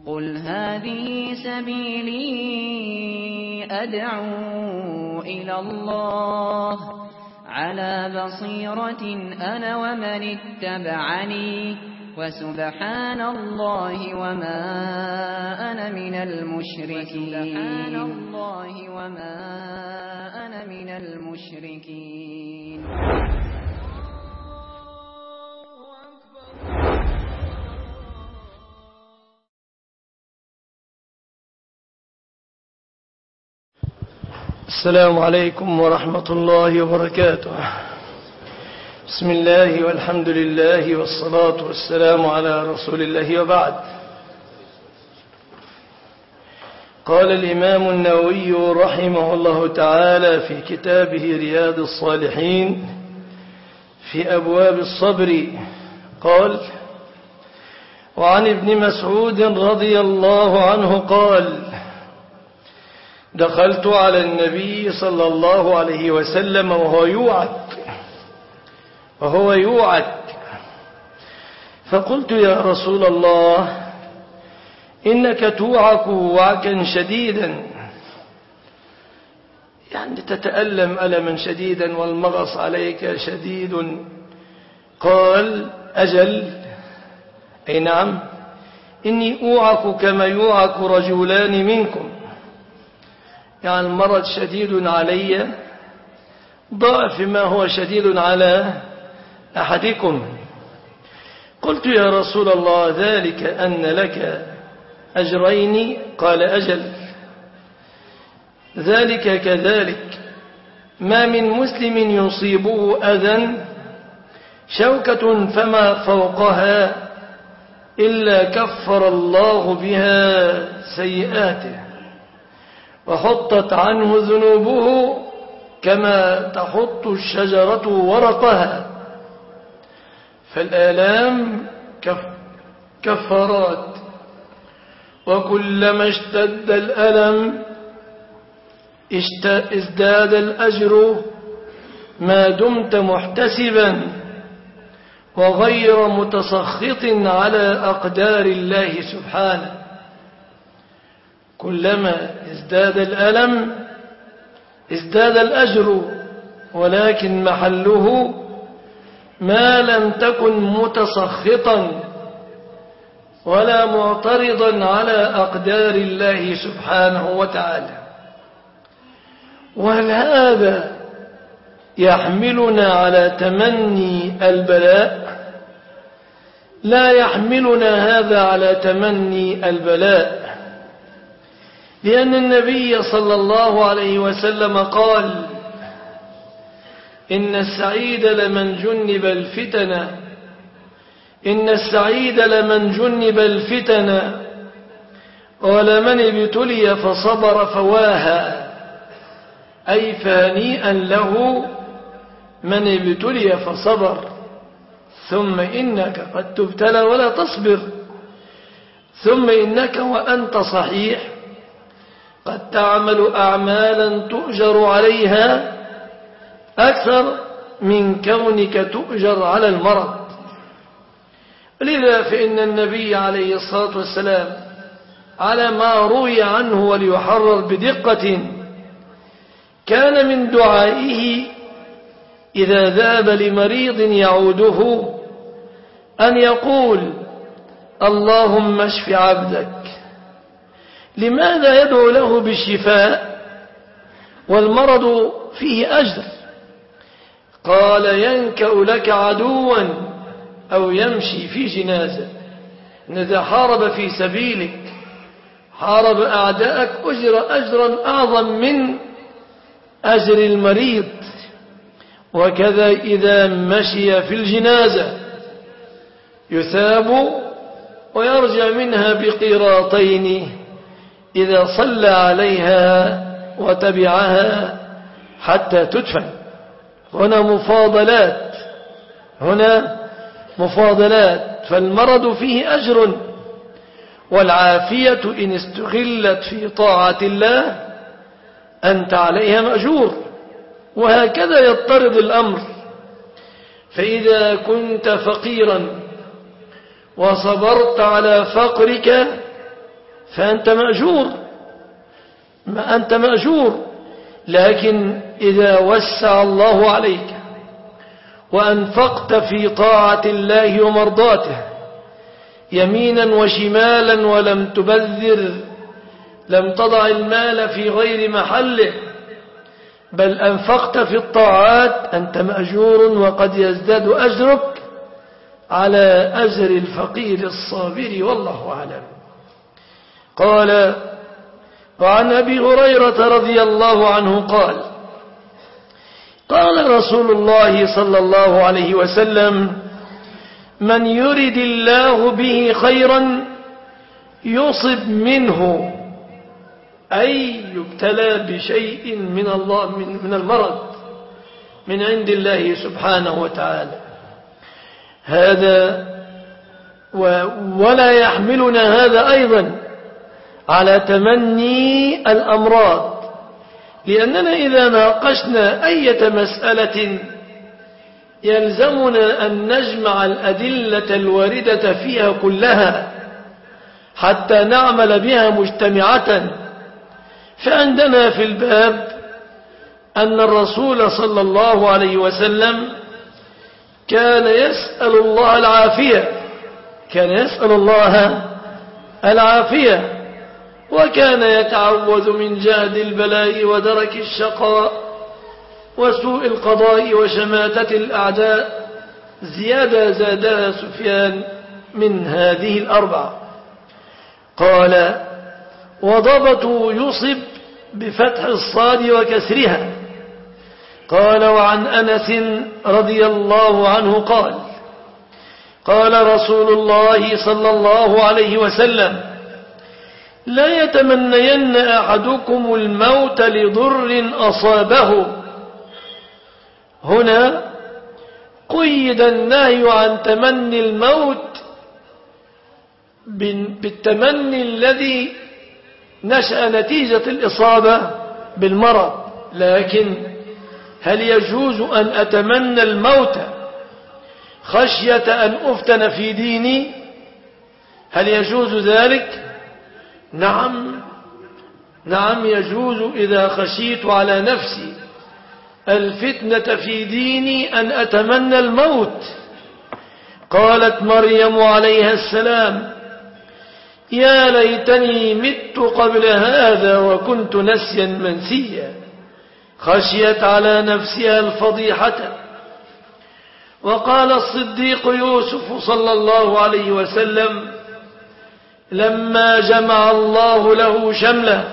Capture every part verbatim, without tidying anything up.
قل هذه سبيلي أدعو إلى الله على بصيرة أنا ومن اتبعني وسبحان الله وما أنا من المشركين سبحان الله وما أنا من المشركين. السلام عليكم ورحمة الله وبركاته. بسم الله والحمد لله والصلاة والسلام على رسول الله وبعد. قال الإمام النووي رحمه الله تعالى في كتابه رياض الصالحين في أبواب الصبر قال: وعن ابن مسعود رضي الله عنه قال: دخلت على النبي صلى الله عليه وسلم وهو يوعك وهو يوعك فقلت: يا رسول الله، إنك توعك وعكا شديدا، يعني تتألم ألما شديدا والمغص عليك شديد. قال: أجل، أي نعم، إني أوعك كما يوعك رجلان منكم، يعني المرض شديد علي ضعف ما هو شديد على أحدكم. قلت: يا رسول الله، ذلك أن لك أجرين؟ قال: أجل، ذلك كذلك، ما من مسلم يصيبه أذى شوكة فما فوقها إلا كفر الله بها سيئاته وحطت عنه ذنوبه كما تحط الشجرة ورقها. فالآلام كفارات، وكلما اشتد الألم ازداد الأجر ما دمت محتسبا وغير متسخط على أقدار الله سبحانه. كلما ازداد الألم ازداد الأجر، ولكن محله ما لم تكن متسخطا ولا معترضا على أقدار الله سبحانه وتعالى. وهل هذا يحملنا على تمني البلاء؟ لا يحملنا هذا على تمني البلاء، لأن النبي صلى الله عليه وسلم قال: إن السعيد لمن جنب الفتن إن السعيد لمن جنب الفتن ولمن ابتلي فصبر فواها، أي فهنيئا له من ابتلي فصبر. ثم إنك قد تبتلى ولا تصبر، ثم إنك وأنت صحيح قد تعمل أعمالا تؤجر عليها أكثر من كونك تؤجر على المرض. لذا فإن النبي عليه الصلاة والسلام على ما روي عنه وليحرر بدقة كان من دعائه إذا ذهب لمريض يعوده أن يقول: اللهم اشف عبدك. لماذا يدعو له بالشفاء والمرض فيه أجر؟ قال: ينكأ لك عدوا أو يمشي في جنازة. إذا حارب في سبيلك حارب أعداءك أجر أجرا أعظم من أجر المريض. وكذا إذا مشي في الجنازة يثاب ويرجع منها بقيراطين إذا صلى عليها وتبعها حتى تدفن. هنا مفاضلات هنا مفاضلات فالمرض فيه أجر، والعافية إن استغلت في طاعة الله أنت عليها مأجور. وهكذا يضطرد الأمر. فإذا كنت فقيرا وصبرت على فقرك فأنت مأجور، ما أنت مأجور. لكن إذا وسع الله عليك وأنفقت في طاعة الله ومرضاته يمينا وشمالا ولم تبذر، لم تضع المال في غير محله، بل أنفقت في الطاعات، أنت مأجور، وقد يزداد أجرك على أجر الفقير الصابر، والله أعلم. قال: وعن أبي هريرة رضي الله عنه قال: قال رسول الله صلى الله عليه وسلم: من يرد الله به خيرا يصب منه، أي يبتلى بشيء من الله من المرض من عند الله سبحانه وتعالى. هذا ولا يحملنا هذا أيضا على تمني الأمراض، لأننا إذا ناقشنا أي مسألة يلزمنا أن نجمع الأدلة الواردة فيها كلها حتى نعمل بها مجتمعة. فعندنا في الباب أن الرسول صلى الله عليه وسلم كان يسأل الله العافية، كان يسأل الله العافية، وكان يتعوذ من جهد البلاء ودرك الشقاء وسوء القضاء وشماتة الأعداء. زيادة زادها سفيان من هذه الأربعة. قال: وضبط يصب بفتح الصاد وكسرها. قال: وعن أنس رضي الله عنه قال: قال رسول الله صلى الله عليه وسلم: لا يتمنين أحدكم الموت لضر أصابه. هنا قيد النهي عن تمني الموت بالتمني الذي نشأ نتيجة الإصابة بالمرض، لكن هل يجوز أن أتمنى الموت خشية أن أفتن في ديني؟ هل يجوز ذلك؟ نعم، نعم يجوز إذا خشيت على نفسي الفتنة في ديني أن أتمنى الموت. قالت مريم عليها السلام: يا ليتني مت قبل هذا وكنت نسيا منسيا، خشيت على نفسها الفضيحة. وقال الصديق يوسف صلى الله عليه وسلم لما جمع الله له شمله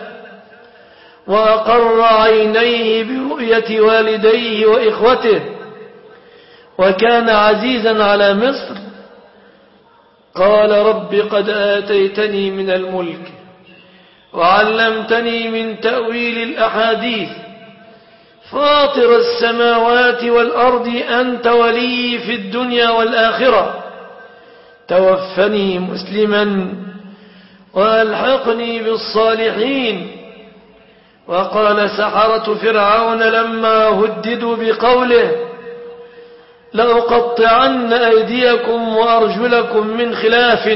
وأقر عينيه برؤية والديه وإخوته وكان عزيزا على مصر، قال: رب قد آتيتني من الملك وعلمتني من تأويل الأحاديث، فاطر السماوات والأرض أنت ولي في الدنيا والآخرة، توفني مسلما وألحقني بالصالحين. وقال سحرة فرعون لما هددوا بقوله: لأقطعن أيديكم وأرجلكم من خلاف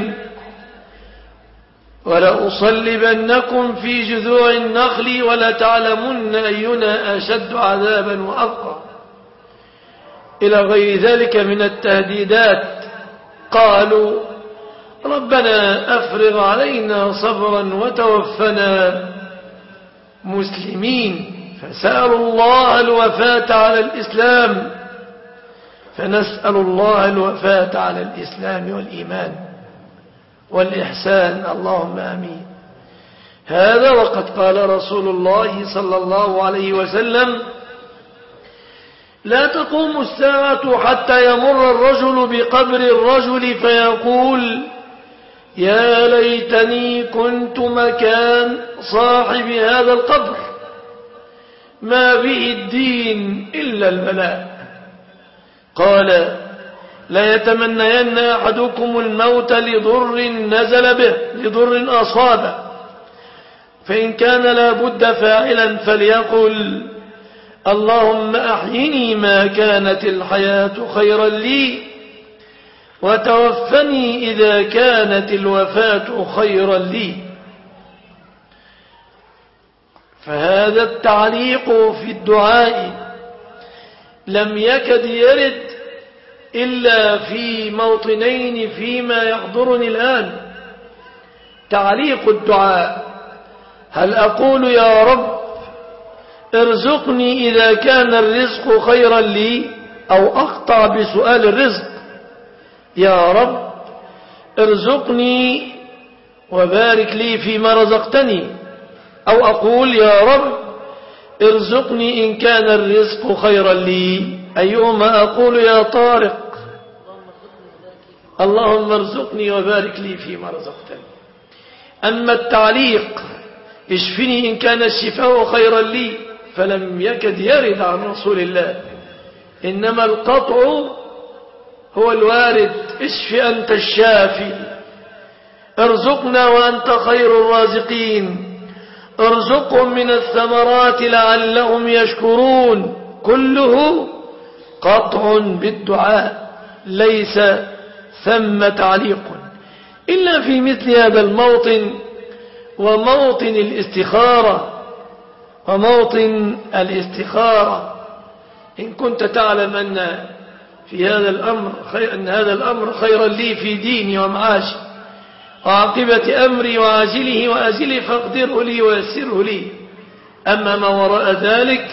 ولأصلبنكم في جذوع النخل ولتعلمن أينا أشد عذابا وأبقى، إلى غير ذلك من التهديدات. قالوا: ربنا أفرغ علينا صبرا وتوفنا مسلمين. فسألوا الله الوفاة على الإسلام، فنسأل الله الوفاة على الإسلام والإيمان والإحسان، اللهم آمين. هذا وقد قال رسول الله صلى الله عليه وسلم: لا تقوم الساعة حتى يمر الرجل بقبر الرجل فيقول: يا ليتني كنت مكان صاحب هذا القبر، ما به الدين إلا البلاء. قال: لا يتمنين أحدكم الموت لضر نزل به، لضر أصابه، فإن كان لا بد فاعلا فليقل: اللهم أحيني ما كانت الحياة خيرا لي، وتوفني إذا كانت الوفاة خيرا لي. فهذا التعليق في الدعاء لم يكد يرد إلا في موطنين فيما يحضرني الآن. تعليق الدعاء: هل أقول يا رب ارزقني إذا كان الرزق خيرا لي، أو أقطع بسؤال الرزق يا رب ارزقني وبارك لي فيما رزقتني، أو أقول يا رب ارزقني إن كان الرزق خيرا لي؟ أيهما أقول يا طارق؟ اللهم ارزقني وبارك لي فيما رزقتني. أما التعليق اشفني إن كان الشفاء خيرا لي فلم يكد يرد عن رسول الله، إنما القطع هو الوارد: اشف أنت الشافي، ارزقنا وأنت خير الرازقين، ارزقهم من الثمرات لعلهم يشكرون. كله قطع بالدعاء، ليس ثم تعليق إلا في مثل هذا الموطن وموطن الاستخارة وموطن الاستخارة. إن كنت تعلم أن في هذا الأمر خير أن هذا الأمر خيرا لي في ديني ومعاشي وعاقبة أمري وعاجله وآجله فاقدره لي ويسره لي. أما ما وراء ذلك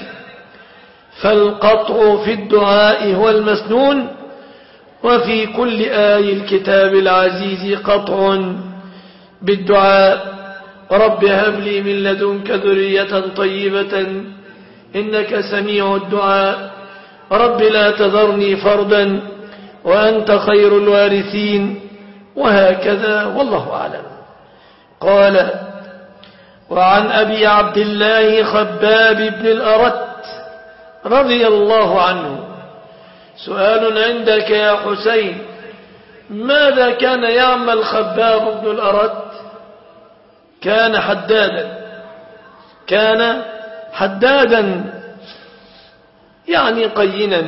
فالقطع في الدعاء هو المسنون، وفي كل آي الكتاب العزيز قطع بالدعاء: رب هب لي من لدنك ذرية طيبة إنك سميع الدعاء، رب لا تذرني فردا وأنت خير الوارثين، وهكذا والله أعلم. قال: وعن أبي عبد الله خباب بن الأرت رضي الله عنه: سؤال عندك يا حسين، ماذا كان يعمل خباب بن الأرت؟ كان حدادا كان حدادا يعني قينا.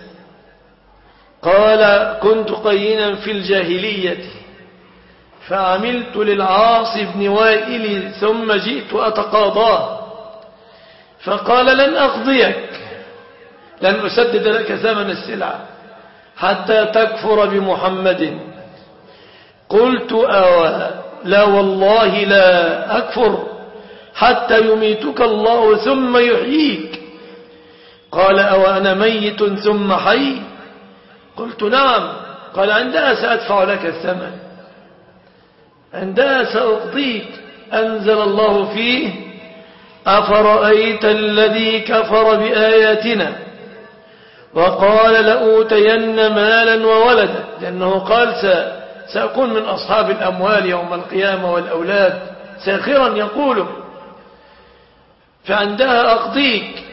قال: كنت قينا في الجاهلية فعملت للعاص بن وائل ثم جئت أتقاضاه، فقال: لن أقضيك، لن أسدد لك ثمن السلعة حتى تكفر بمحمد. قلت: أوى لا والله لا أكفر حتى يميتك الله ثم يحييك. قال: أو أنا ميت ثم حي؟ قلت: نعم. قال: عندها سأدفع لك الثمن، عندها سأقضيك. أنزل الله فيه: أفرأيت الذي كفر بآياتنا وقال لأوتين مالا وولدا، لأنه قال سأكون من أصحاب الأموال يوم القيامة والأولاد، ساخرا يقول، فعندها أقضيك.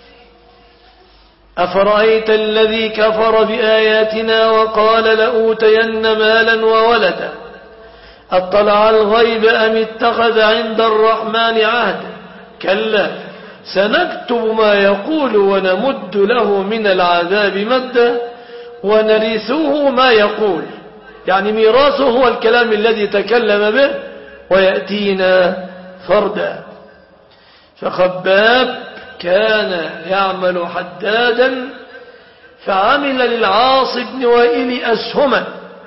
أفرأيت الذي كفر بآياتنا وقال لأوتين مالا وولدا أطلع الغيب أم اتخذ عند الرحمن عهدا؟ كلا سنكتب ما يقول ونمد له من العذاب مدا ونرثه ما يقول. يعني ميراثه هو الكلام الذي تكلم به ويأتينا فردا. فخباب كان يعمل حدادا فعمل للعاص بن وائل أسهما،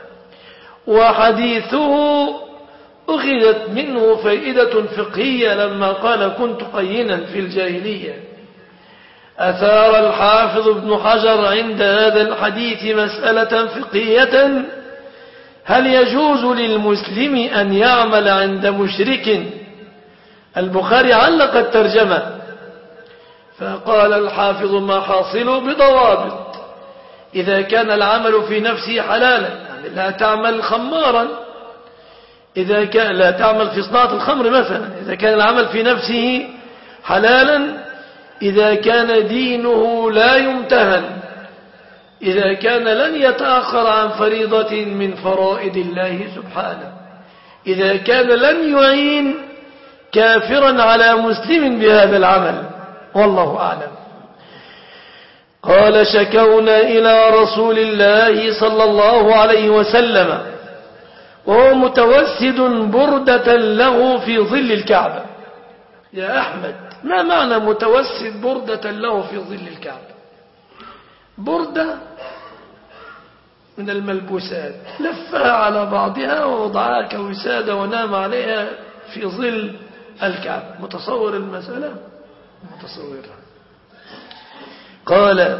وحديثه أخذت منه فائدة فقهية لما قال: كنت قينا في الجاهلية. أثار الحافظ ابن حجر عند هذا الحديث مسألة فقهية: هل يجوز للمسلم أن يعمل عند مشرك؟ البخاري علق الترجمة فقال الحافظ: ما حاصله بضوابط. إذا كان العمل في نفسه حلالا، يعني لا تعمل خمارا، إذا كان لا تعمل في صناعة الخمر مثلا، إذا كان العمل في نفسه حلالا، إذا كان دينه لا يمتهن، إذا كان لن يتأخر عن فريضة من فرائض الله سبحانه، إذا كان لن يعين كافرا على مسلم بهذا العمل، والله أعلم. قال: شكونا إلى رسول الله صلى الله عليه وسلم وهو متوسد بردة له في ظل الكعبة. يا أحمد، ما معنى متوسد بردة له في ظل الكعبة؟ بردة من الملبوسات لفها على بعضها ووضعها كوسادة ونام عليها في ظل الكعبة. متصور المسألة؟ متصورها. قال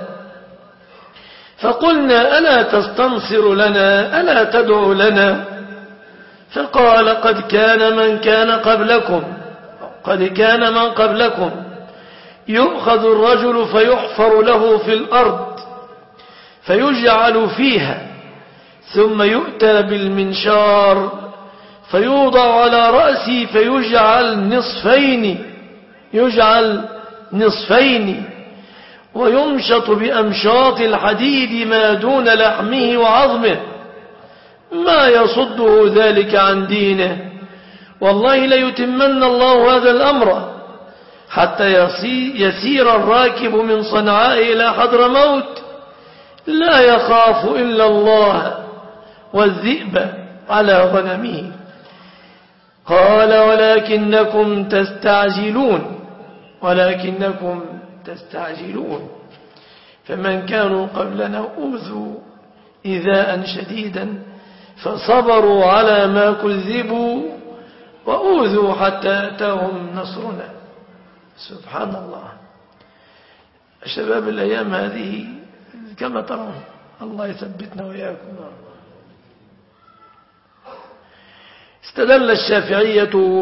فقلنا ألا تستنصر لنا ألا تدعو لنا؟ فقال قد كان من كان قبلكم قد كان من قبلكم يؤخذ الرجل فيحفر له في الأرض فيجعل فيها ثم يؤتى بالمنشار فيوضع على رأسه فيجعل نصفين يجعل نصفين ويمشط بأمشاط الحديد ما دون لحمه وعظمه ما يصده ذلك عن دينه. والله ليتمن الله هذا الأمر حتى يسير الراكب من صنعاء إلى حضرموت لا يخاف إلا الله والذئب على غنمه. قال ولكنكم تستعجلون ولكنكم تستعجلون فمن كانوا قبلنا أوذوا إيذاء شديدا فصبروا على ما كذبوا وأوذوا حتى أتاهم نصرنا. سبحان الله. الشباب الأيام هذه كما ترون الله يثبتنا وإياكم. استدل الشافعية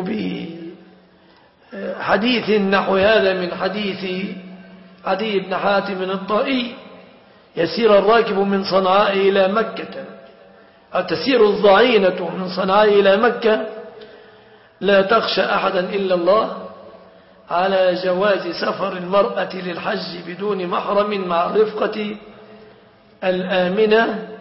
بحديث نحو هذا من حديث عدي بن حاتم الطائي يسير الراكب من صنعاء إلى مكة أو تسير الضعينة من صنعاء إلى مكة لا تخشى أحدا إلا الله على جواز سفر المرأة للحج بدون محرم مع الرفقة الآمنة.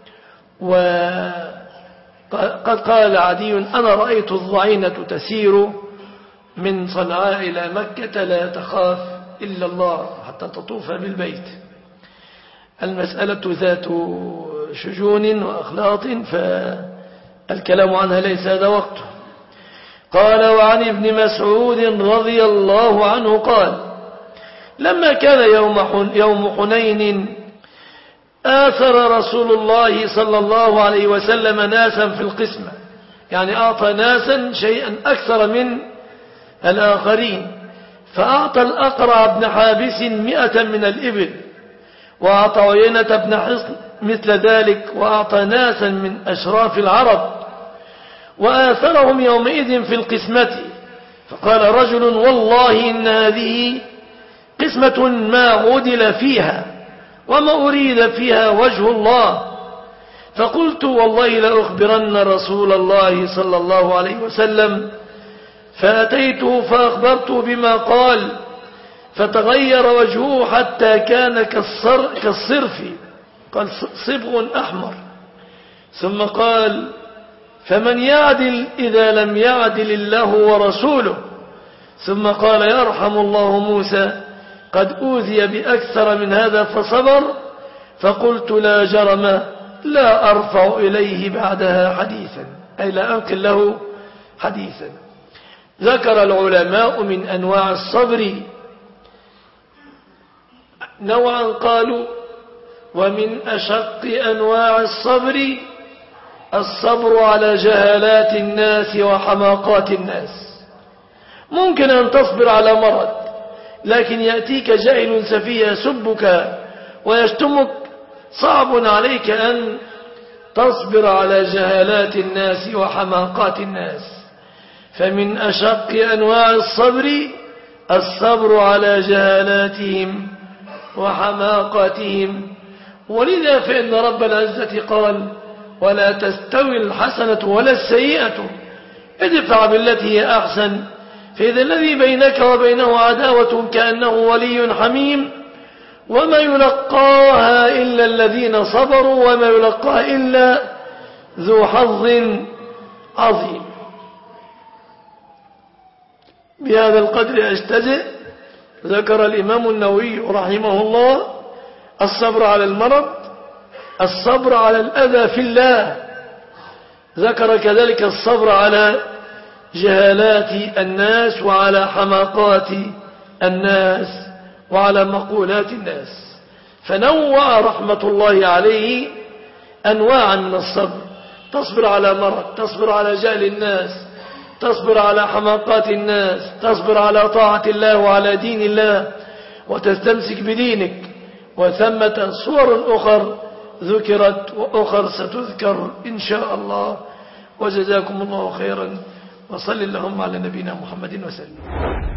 وقد قال عدي أنا رأيت الضعينة تسير من صنعاء إلى مكة لا تخاف إلا الله حتى تطوف بالبيت. المسألة ذات شجون وأخلاط فالكلام عنها ليس هذا وقته. قال وعن ابن مسعود رضي الله عنه قال لما كان يوم يوم حنين آثر رسول الله صلى الله عليه وسلم ناسا في القسمة يعني أعطى ناسا شيئا أكثر من الآخرين فأعطى الأقرع بن حابس مئة من الإبل وأعطى عيينة بن حصن مثل ذلك وأعطى ناسا من أشراف العرب وآثرهم يومئذ في القسمة. فقال رجل والله إن هذه قسمة ما عدل فيها وما أريد فيها وجه الله. فقلت والله لأخبرن رسول الله صلى الله عليه وسلم فأتيته فأخبرته بما قال فتغير وجهه حتى كان كالصر كالصرف قال صبغ أحمر ثم قال فمن يعدل إذا لم يعدل الله ورسوله ثم قال يرحم الله موسى قد أوذي بأكثر من هذا فصبر. فقلت لا جرم لا أرفع إليه بعدها حديثا أي لا أنقل له حديثا. ذكر العلماء من أنواع الصبر نوعا قالوا ومن أشق أنواع الصبر الصبر على جهالات الناس وحماقات الناس. ممكن أن تصبر على مرض لكن يأتيك جاهل سفيه يسبك ويشتمك صعب عليك أن تصبر على جهالات الناس وحماقات الناس. فمن أشق أنواع الصبر الصبر على جهالاتهم وحماقاتهم. ولذا فإن رب العزة قال ولا تستوي الحسنة ولا السيئة ادفع بالتي هي أحسن فإذا الذي بينك وبينه عداوة كأنه ولي حميم وما يلقاها إلا الذين صبروا وما يلقاها إلا ذو حظ عظيم. بهذا القدر أجتزئ. ذكر الإمام النووي رحمه الله الصبر على المرض الصبر على الأذى في الله. ذكر كذلك الصبر على جهالات الناس وعلى حماقات الناس وعلى مقولات الناس، فنوع رحمة الله عليه أنواعا من الصبر. تصبر على مرض، تصبر على جهل الناس، تصبر على حماقات الناس، تصبر على طاعة الله وعلى دين الله وتستمسك بدينك. وثمة صور أخر ذكرت وأخر ستذكر إن شاء الله. وجزاكم الله خيرا، وصل اللهم على نبينا محمد وسلم.